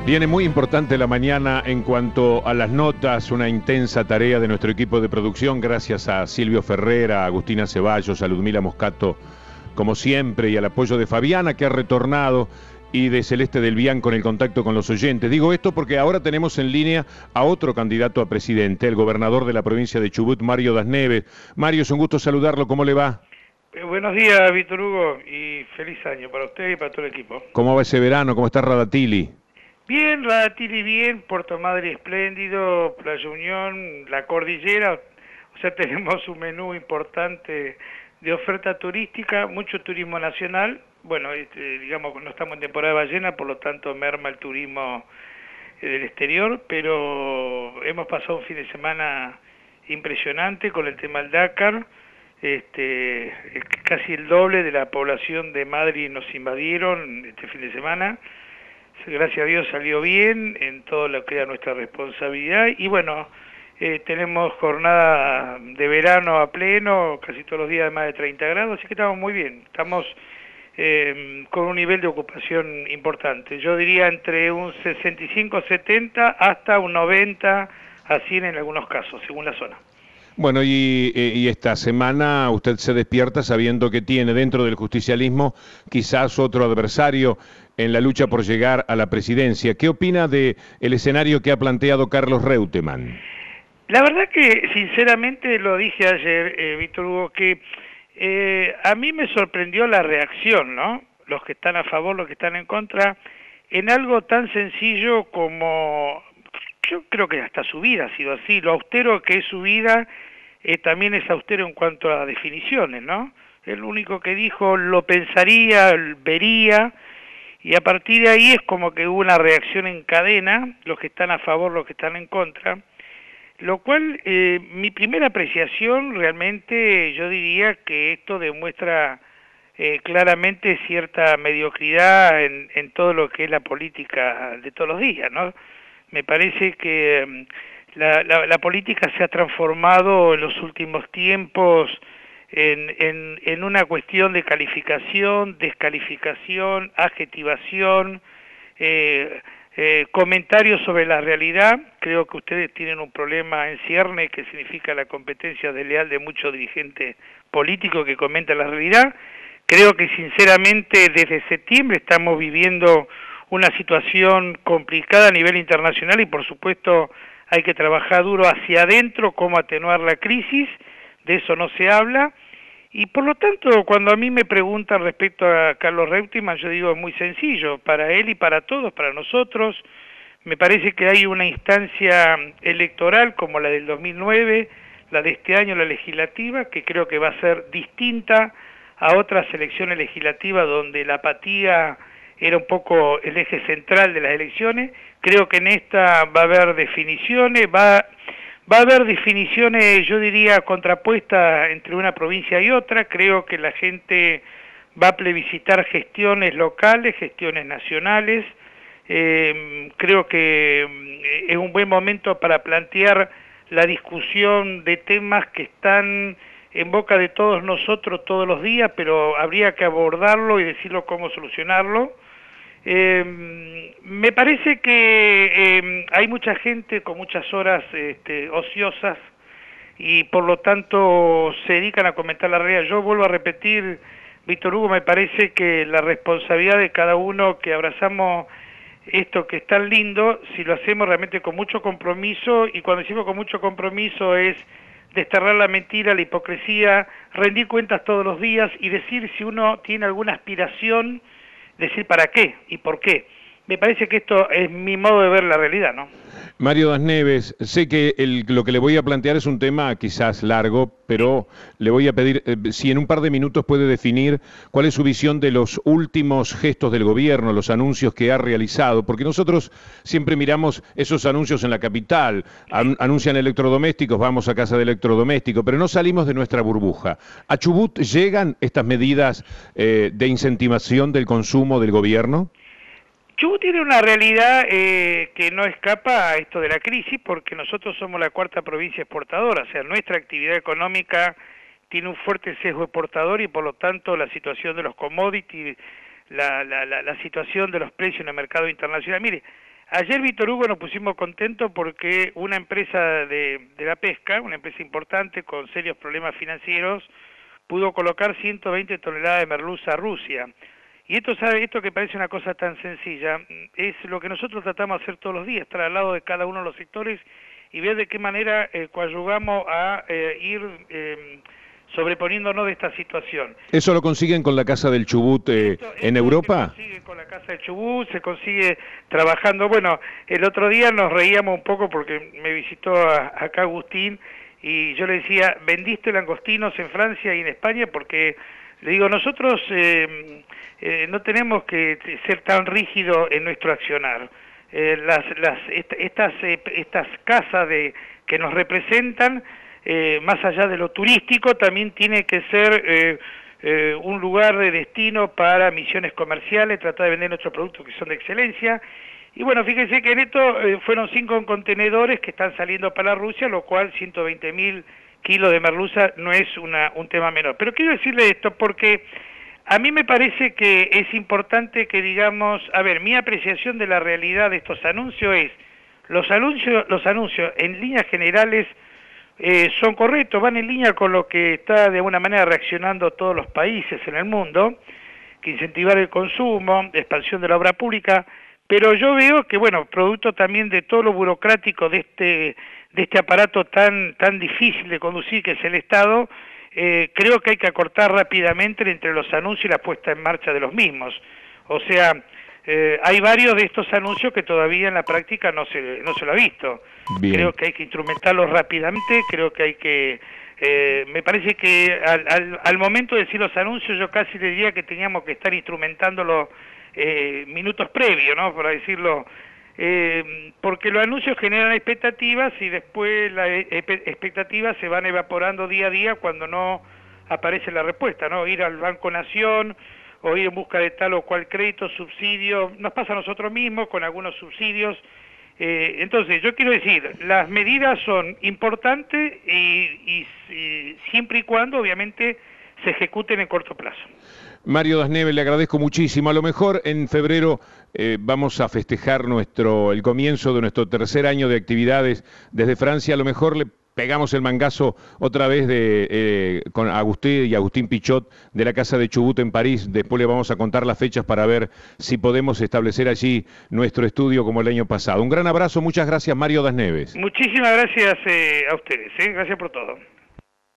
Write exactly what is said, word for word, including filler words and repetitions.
Viene muy importante la mañana en cuanto a las notas, una intensa tarea de nuestro equipo de producción, gracias a Silvio Ferrera, a Agustina Ceballos, a Ludmila Moscato, como siempre, y al apoyo de Fabiana, que ha retornado, y de Celeste del Bian con el contacto con los oyentes. Digo esto porque ahora tenemos en línea a otro candidato a presidente, el gobernador de la provincia de Chubut, Mario Das Neves. Mario, es un gusto saludarlo, ¿cómo le va? Eh, buenos días, Víctor Hugo, y feliz año para usted y para todo el equipo. ¿Cómo va ese verano? ¿Cómo está Radatili? Bien, Radatili bien, Puerto Madre espléndido, Playa Unión, la cordillera, o sea, tenemos un menú importante de oferta turística, mucho turismo nacional. Bueno, este, digamos que no estamos en temporada de ballena, por lo tanto merma el turismo eh, del exterior, pero hemos pasado un fin de semana impresionante con el tema del Dakar. Este, casi el doble de la población de Madrid nos invadieron este fin de semana. Gracias a Dios salió bien en todo lo que era nuestra responsabilidad y bueno, eh, tenemos jornada de verano a pleno, casi todos los días de más de treinta grados, así que estamos muy bien, estamos eh, con un nivel de ocupación importante. Yo diría entre un sesenta y cinco setenta hasta un noventa a cien en algunos casos, según la zona. Bueno, y, y esta semana usted se despierta sabiendo que tiene dentro del justicialismo quizás otro adversario en la lucha por llegar a la presidencia. ¿Qué opina de el escenario que ha planteado Carlos Reutemann? La verdad que, sinceramente, lo dije ayer, eh, Víctor Hugo, que eh, a mí me sorprendió la reacción, ¿no? Los que están a favor, los que están en contra, en algo tan sencillo como... Yo creo que hasta su vida ha sido así, lo austero que es su vida eh, también es austero en cuanto a definiciones, ¿no? El único que dijo lo pensaría, vería, y a partir de ahí es como que hubo una reacción en cadena, los que están a favor, los que están en contra, lo cual eh, mi primera apreciación realmente yo diría que esto demuestra eh, claramente cierta mediocridad en, en todo lo que es la política de todos los días, ¿no? Me parece que la, la, la política se ha transformado en los últimos tiempos en, en, en una cuestión de calificación, descalificación, adjetivación, eh, eh, comentarios sobre la realidad. Creo que ustedes tienen un problema en cierne que significa la competencia desleal de muchos dirigentes políticos que comentan la realidad. Creo que sinceramente desde septiembre estamos viviendo una situación complicada a nivel internacional y por supuesto hay que trabajar duro hacia adentro cómo atenuar la crisis, de eso no se habla, y por lo tanto cuando a mí me preguntan respecto a Carlos Reutemann, yo digo es muy sencillo, para él y para todos, para nosotros, me parece que hay una instancia electoral como la del dos mil nueve, la de este año, la legislativa, que creo que va a ser distinta a otras elecciones legislativas donde la apatía era un poco el eje central de las elecciones. Creo que en esta va a haber definiciones, va, va a haber definiciones, yo diría, contrapuestas entre una provincia y otra. Creo que la gente va a plebiscitar gestiones locales, gestiones nacionales. Eh, creo que es un buen momento para plantear la discusión de temas que están en boca de todos nosotros todos los días, pero habría que abordarlo y decirlo cómo solucionarlo. Eh, me parece que eh, hay mucha gente con muchas horas este, ociosas y por lo tanto se dedican a comentar la realidad. Yo vuelvo a repetir, Víctor Hugo, me parece que la responsabilidad de cada uno que abrazamos esto que es tan lindo, si lo hacemos realmente con mucho compromiso, y cuando decimos con mucho compromiso es desterrar la mentira, la hipocresía, rendir cuentas todos los días y decir si uno tiene alguna aspiración, decir para qué y por qué. Me parece que esto es mi modo de ver la realidad, ¿no? Mario Das Neves, sé que el, lo que le voy a plantear es un tema quizás largo, pero le voy a pedir eh, si en un par de minutos puede definir cuál es su visión de los últimos gestos del gobierno, los anuncios que ha realizado, porque nosotros siempre miramos esos anuncios en la capital, an, anuncian electrodomésticos, vamos a casa de electrodoméstico, pero no salimos de nuestra burbuja. ¿A Chubut llegan estas medidas eh, de incentivación del consumo del gobierno? Chubut tiene una realidad eh, que no escapa a esto de la crisis porque nosotros somos la cuarta provincia exportadora, o sea, nuestra actividad económica tiene un fuerte sesgo exportador y por lo tanto la situación de los commodities, la, la, la, la situación de los precios en el mercado internacional. Mire, ayer, Víctor Hugo, nos pusimos contentos porque una empresa de, de la pesca, una empresa importante con serios problemas financieros, pudo colocar ciento veinte toneladas de merluza a Rusia. Y esto, sabe, esto que parece una cosa tan sencilla, es lo que nosotros tratamos de hacer todos los días, estar al lado de cada uno de los sectores y ver de qué manera eh, coadyuvamos a eh, ir eh, sobreponiéndonos de esta situación. ¿Eso lo consiguen con la Casa del Chubut eh, esto, esto en Europa? Se consigue con la Casa del Chubut, se consigue trabajando. Bueno, el otro día nos reíamos un poco porque me visitó a, acá Agustín y yo le decía, ¿vendiste langostinos en Francia y en España? Porque le digo, nosotros eh, eh, no tenemos que ser tan rígidos en nuestro accionar. Eh, las, las, est estas, eh, estas casas de, que nos representan, eh, más allá de lo turístico, también tiene que ser eh, eh, un lugar de destino para misiones comerciales, tratar de vender nuestros productos que son de excelencia. Y bueno, fíjense que en esto eh, fueron cinco contenedores que están saliendo para Rusia, lo cual ciento veinte mil kilos de merluza no es una, un tema menor. Pero quiero decirle esto porque a mí me parece que es importante que digamos, a ver, mi apreciación de la realidad de estos anuncios es, los anuncios, los anuncios en líneas generales eh, son correctos, van en línea con lo que está de alguna manera reaccionando todos los países en el mundo, que incentivar el consumo, expansión de la obra pública, pero yo veo que, bueno, producto también de todo lo burocrático de este, de este aparato tan, tan difícil de conducir que es el Estado, Eh, creo que hay que acortar rápidamente entre los anuncios y la puesta en marcha de los mismos. O sea, eh, hay varios de estos anuncios que todavía en la práctica no se, no se lo ha visto. Bien. Creo que hay que instrumentarlos rápidamente, creo que hay que... Eh, me parece que al, al, al momento de decir los anuncios yo casi le diría que teníamos que estar instrumentándolos eh, minutos previos, ¿no? Para decirlo... Eh, porque los anuncios generan expectativas y después las expectativas se van evaporando día a día cuando no aparece la respuesta, ¿no? Ir al Banco Nación o ir en busca de tal o cual crédito, subsidio, nos pasa a nosotros mismos con algunos subsidios. Eh, entonces, yo quiero decir, las medidas son importantes y, y, y siempre y cuando, obviamente, se ejecuten en corto plazo. Mario Das Neves, le agradezco muchísimo. A lo mejor en febrero eh, vamos a festejar nuestro el comienzo de nuestro tercer año de actividades desde Francia. A lo mejor le pegamos el mangazo otra vez de eh, con Agustín y Agustín Pichot de la Casa de Chubut en París. Después le vamos a contar las fechas para ver si podemos establecer allí nuestro estudio como el año pasado. Un gran abrazo, muchas gracias, Mario Das Neves. Muchísimas gracias eh, a ustedes, ¿eh? Gracias por todo.